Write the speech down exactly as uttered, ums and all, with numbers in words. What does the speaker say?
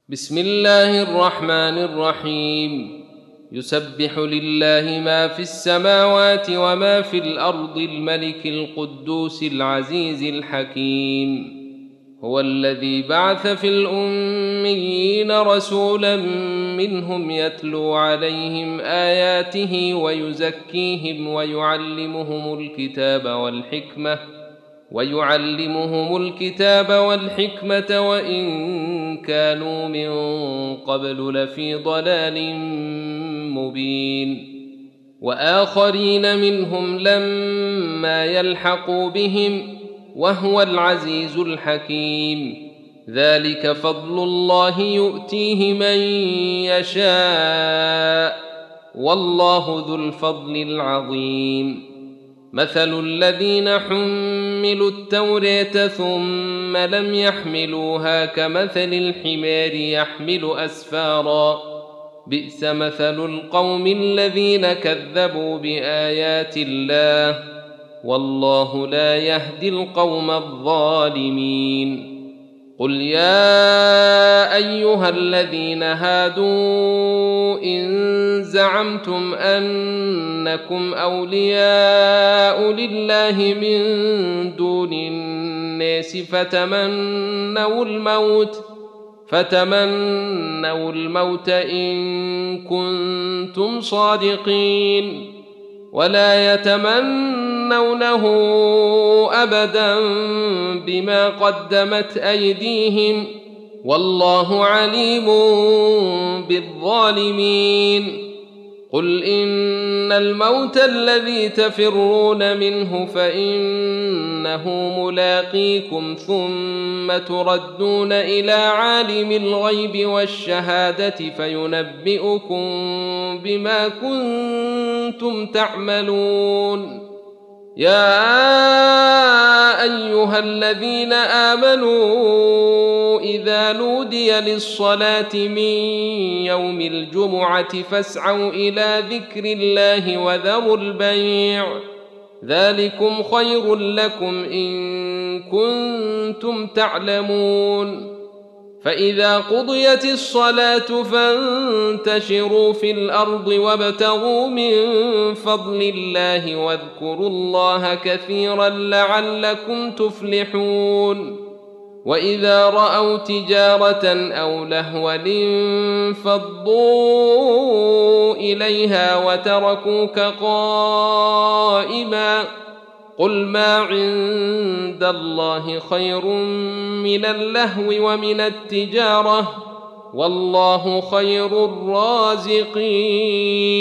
بسم الله الرحمن الرحيم. يسبح لله ما في السماوات وما في الأرض الملك القدوس العزيز الحكيم. هو الذي بعث في الأميين رسولا منهم يتلو عليهم آياته ويزكيهم ويعلمهم الكتاب والحكمة ويعلمهم الكتاب والحكمة وإن كانوا من قبل لفي ضلال مبين. وآخرين منهم لما يلحقوا بهم وهو العزيز الحكيم. ذلك فضل الله يؤتيه من يشاء والله ذو الفضل العظيم. مثل الذين حملوا التوراة ثم لم يحملوها كمثل الحمار يحمل أسفارا بئس مثل القوم الذين كذبوا بآيات الله والله لا يهدي القوم الظالمين. قل يا أيها الذين هادوا إن زعمتم أنكم أولياء لله من دون الناس فتمنوا الموت فتمنوا الموت إن كنتم صادقين ولا يتمنونه أبدا بما قدمت أيديهم والله عليم بالظالمين. قل إن الموت الذي تفرون منه فإنه ملاقيكم ثم تردون إلى عالم الغيب والشهادة فينبئكم بما كنتم تعملون. يا أيها الذين آمنوا إذا نودي للصلاة من يوم الجمعة فاسعوا إلى ذكر الله وذروا البيع ذلكم خير لكم إن كنتم تعلمون. فإذا قضيت الصلاة فانتشروا في الأرض وابتغوا من فضل الله واذكروا الله كثيرا لعلكم تفلحون. وإذا رأوا تجارة أو لهوا انفضوا إليها وتركوك قائما قل ما عند الله خير من اللهو ومن التجارة والله خير الرازقين.